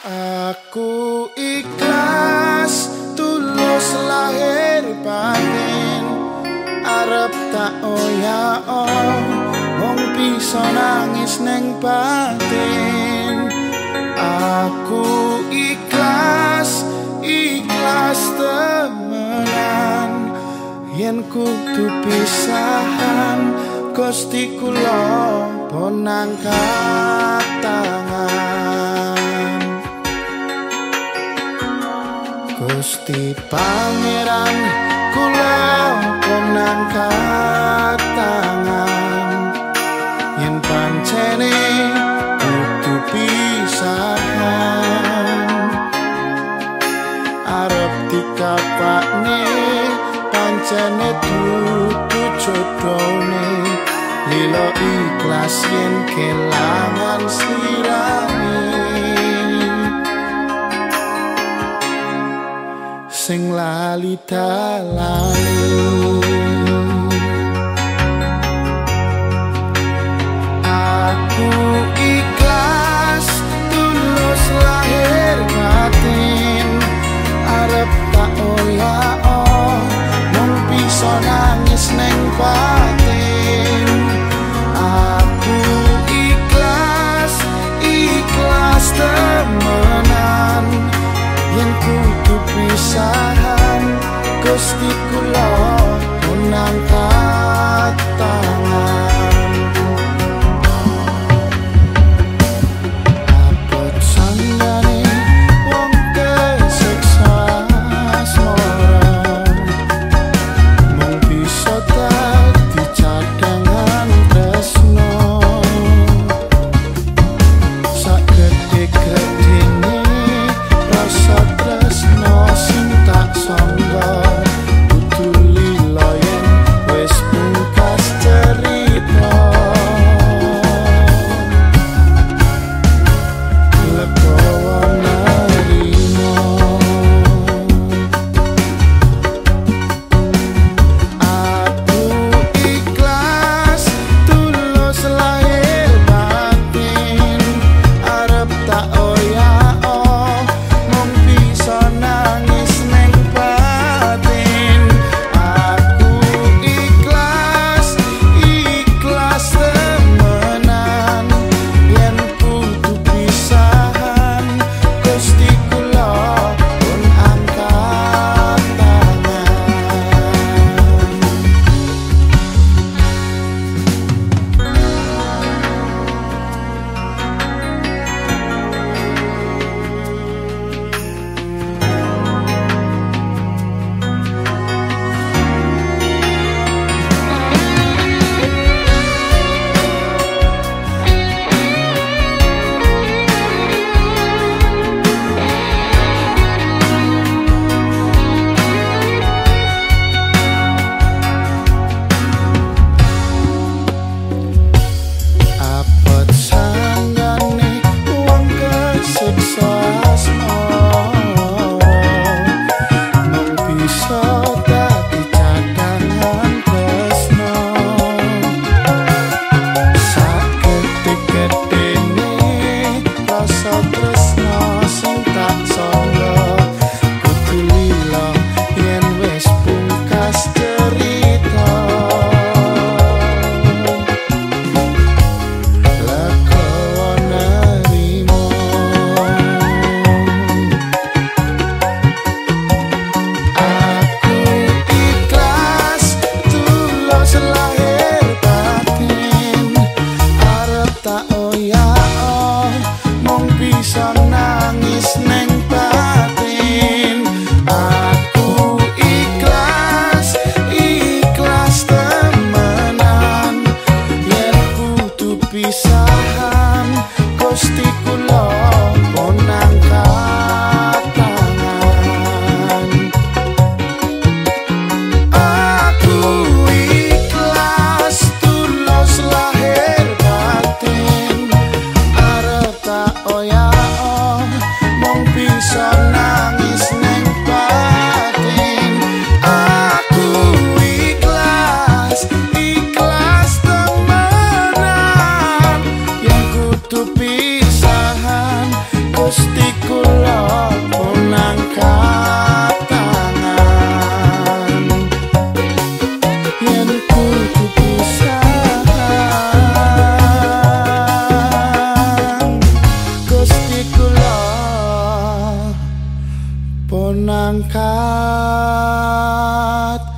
Aku ikhlas tulus lahir batin, arep tak oyak-o wong bisa nangis neng batin. Aku ikhlas temenan, yen kudu pisahan Gusti kula pun angkat tangan. Gusti Pangeran kula pun angkat tangan, yen pancene kudu pisahan arep dikapakne pancene dudu jodone, lilo ikhlas yen kelangan sliramu sing lali dalane. Aku ikhlas tulus lahir batin, arep tak oyak-o mung bisa nangis neng batin. Aku ikhlas temenan, yen kudu pisahan Gusti kula pun angkat tangan. Abot sanggane wong kesiksa asmara, mung bisa dadi cadangan tresno. Sagede-gedene rasa tresno sing tak sangga, kudu lila yen wis pungkas cerita. Legowo nerimo, aku ikhlas tulus lahir batin, arep tak oyak-o mung bisa nangis neng batin. Aku ikhlas temenan, yen kudu pisahan Gusti kula pun angkat tangan. Abot sanggane wong kesiksa asmara, mung bisa dadi cadangan tresno. Sagede-gedene rasa tresno sing tak sangga, kudu lila yen wis pungkas cerita. Legowo nerimo, aku ikhlas tulus lahir batin, arep tak oyak-o mung bisa nangis neng batin. Aku ikhlas temenan, yen kudu pisahan Gusti kula pun angkat tangan. Aku ikhlas tulus lahir batin, arep tak oyak-o nangkat